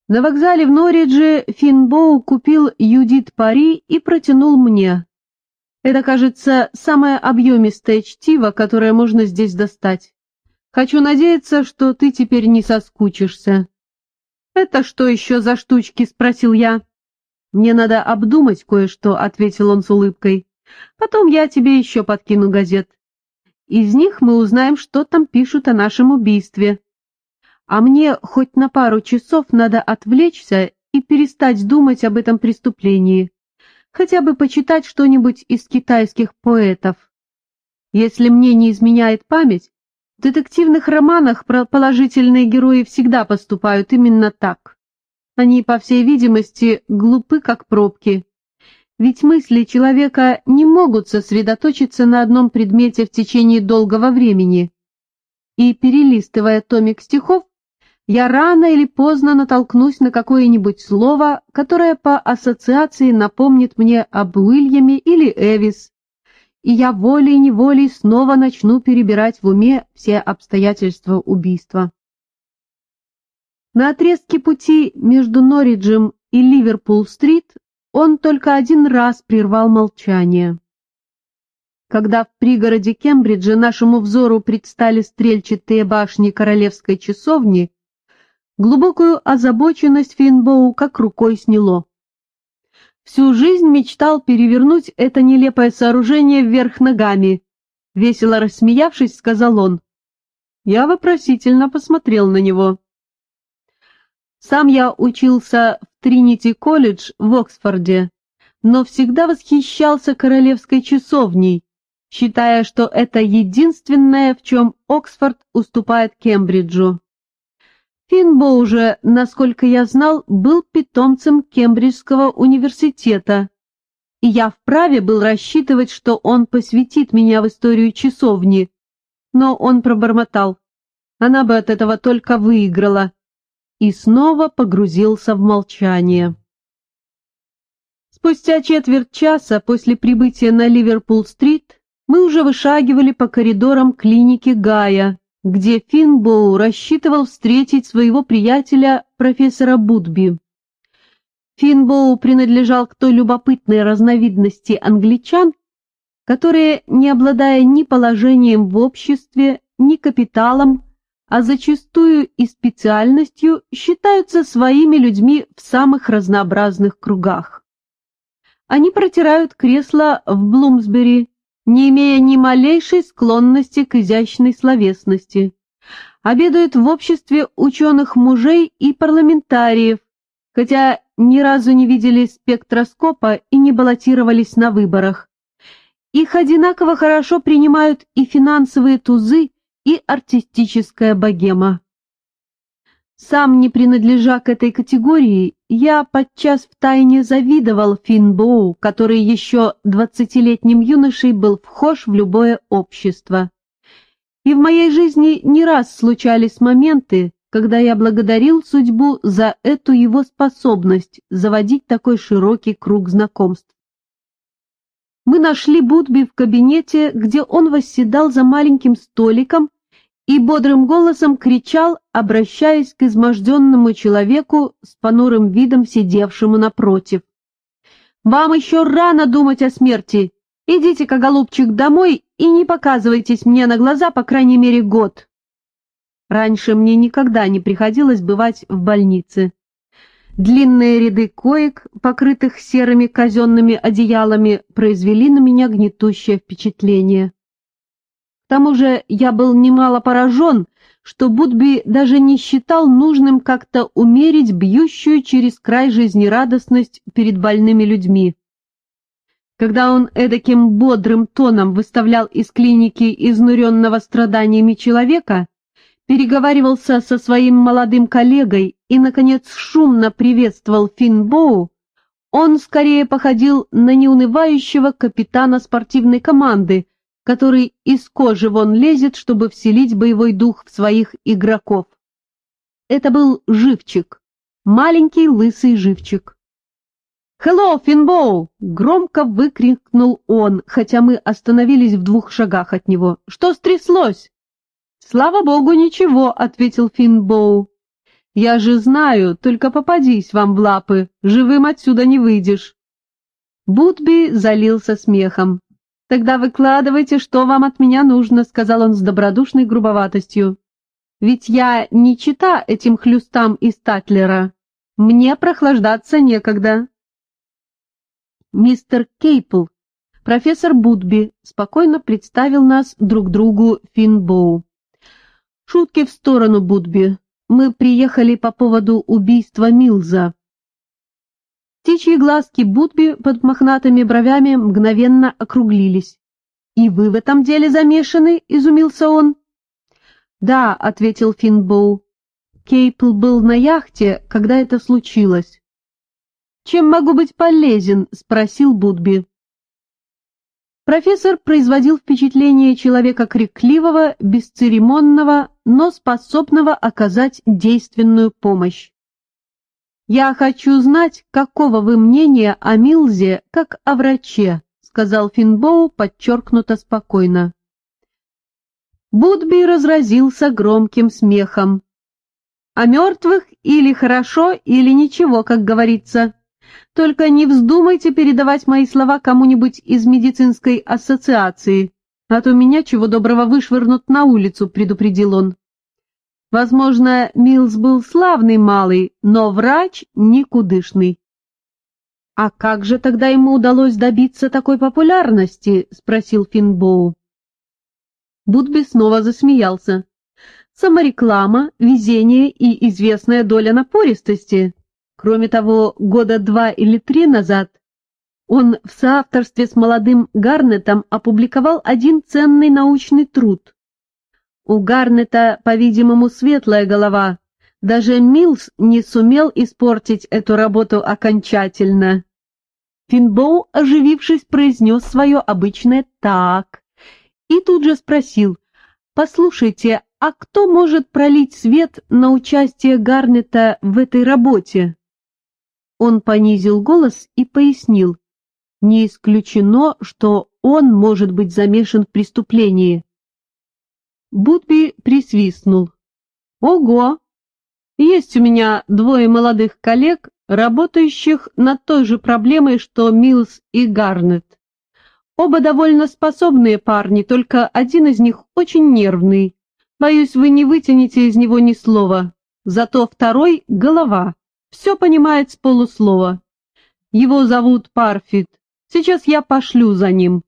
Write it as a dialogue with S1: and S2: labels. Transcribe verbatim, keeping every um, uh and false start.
S1: На вокзале в Норридже Финбоу купил Юдит Пари и протянул мне. Это, кажется, самое объемистое чтиво, которое можно здесь достать. Хочу надеяться, что ты теперь не соскучишься. «Это что еще за штучки?» — спросил я. «Мне надо обдумать кое-что», — ответил он с улыбкой. «Потом я тебе еще подкину газет. Из них мы узнаем, что там пишут о нашем убийстве. А мне хоть на пару часов надо отвлечься и перестать думать об этом преступлении, хотя бы почитать что-нибудь из китайских поэтов. Если мне не изменяет память, в детективных романах положительные герои всегда поступают именно так. Они, по всей видимости, глупы как пробки. Ведь мысли человека не могут сосредоточиться на одном предмете в течение долгого времени. И, перелистывая томик стихов, я рано или поздно натолкнусь на какое-нибудь слово, которое по ассоциации напомнит мне об Уильяме или Эвис, и я волей-неволей снова начну перебирать в уме все обстоятельства убийства. На отрезке пути между Норриджем и Ливерпул-стрит он только один раз прервал молчание. Когда в пригороде Кембриджа нашему взору предстали стрельчатые башни королевской часовни, глубокую озабоченность Финбоу как рукой сняло. Всю жизнь мечтал перевернуть это нелепое сооружение вверх ногами. Весело рассмеявшись, сказал он. Я вопросительно посмотрел на него. Сам я учился в Тринити-колледж в Оксфорде, но всегда восхищался королевской часовней, считая, что это единственное, в чем Оксфорд уступает Кембриджу. Финбоу же, насколько я знал, был питомцем Кембриджского университета, и я вправе был рассчитывать, что он посвятит меня в историю часовни, но он пробормотал, она бы от этого только выиграла, и снова погрузился в молчание. Спустя четверть часа после прибытия на Ливерпул-стрит мы уже вышагивали по коридорам клиники Гая, где Финбоу рассчитывал встретить своего приятеля профессора Будби. Финбоу принадлежал к той любопытной разновидности англичан, которые, не обладая ни положением в обществе, ни капиталом, а зачастую и специальностью, считаются своими людьми в самых разнообразных кругах. Они протирают кресла в Блумсбери, не имея ни малейшей склонности к изящной словесности, обедают в обществе ученых мужей и парламентариев, хотя ни разу не видели спектроскопа и не баллотировались на выборах. Их одинаково хорошо принимают и финансовые тузы, и артистическая богема. Сам, не принадлежа к этой категории, я подчас втайне завидовал Финбоу, который еще двадцатилетним юношей был вхож в любое общество. И в моей жизни не раз случались моменты, когда я благодарил судьбу за эту его способность заводить такой широкий круг знакомств. Мы нашли Будби в кабинете, где он восседал за маленьким столиком и бодрым голосом кричал, обращаясь к изможденному человеку с понурым видом, сидевшему напротив. «Вам еще рано думать о смерти. Идите-ка, голубчик, домой и не показывайтесь мне на глаза, по крайней мере, год». Раньше мне никогда не приходилось бывать в больнице. Длинные ряды коек, покрытых серыми казенными одеялами, произвели на меня гнетущее впечатление. К тому же я был немало поражен, что Будби даже не считал нужным как-то умерить бьющую через край жизнерадостность перед больными людьми. Когда он эдаким бодрым тоном выставлял из клиники изнуренного страданиями человека, переговаривался со своим молодым коллегой и, наконец, шумно приветствовал Финбоу, он скорее походил на неунывающего капитана спортивной команды, который из кожи вон лезет, чтобы вселить боевой дух в своих игроков. Это был Живчик, маленький лысый Живчик. «Хелло, Финбоу!» — громко выкрикнул он, хотя мы остановились в двух шагах от него. «Что стряслось?» «Слава богу, ничего», — ответил Финбоу. Я же знаю, только попадись вам в лапы, живым отсюда не выйдешь». Будби залился смехом. «Тогда выкладывайте, что вам от меня нужно», — сказал он с добродушной грубоватостью. «Ведь я не чита этим хлюстам из Татлера. Мне прохлаждаться некогда». «Мистер Кейпл, профессор Будби», — спокойно представил нас друг другу Финбоу. «Шутки в сторону, Будби. Мы приехали по поводу убийства Милза». Птичьи глазки Будби под мохнатыми бровями мгновенно округлились. «И вы в этом деле замешаны?» — изумился он. «Да», — ответил Финбоу. «Кейпл был на яхте, когда это случилось». «Чем могу быть полезен?» — спросил Будби. Профессор производил впечатление человека крикливого, бесцеремонного, но способного оказать действенную помощь. «Я хочу знать, какого вы мнения о Милзе, как о враче», — сказал Финбоу подчеркнуто спокойно. Будби разразился громким смехом. «О мертвых или хорошо, или ничего, как говорится. Только не вздумайте передавать мои слова кому-нибудь из медицинской ассоциации, а то меня чего доброго вышвырнут на улицу», — предупредил он. Возможно, Милз был славный малый, но врач никудышный. «А как же тогда ему удалось добиться такой популярности?» — спросил Финбоу. Будби снова засмеялся. «Самореклама, везение и известная доля напористости. Кроме того, года два или три назад он в соавторстве с молодым Гарнетом опубликовал один ценный научный труд. У Гарнета, по-видимому, светлая голова. Даже Милз не сумел испортить эту работу окончательно». Финбоу, оживившись, произнес свое обычное «так» и тут же спросил: «Послушайте, а кто может пролить свет на участие Гарнета в этой работе?» Он понизил голос и пояснил: «Не исключено, что он может быть замешан в преступлении». Будби присвистнул. «Ого! Есть у меня двое молодых коллег, работающих над той же проблемой, что Милз и Гарнет. Оба довольно способные парни, только один из них очень нервный. Боюсь, вы не вытянете из него ни слова. Зато второй — голова, все понимает с полуслова. Его зовут Парфит. Сейчас я пошлю за ним».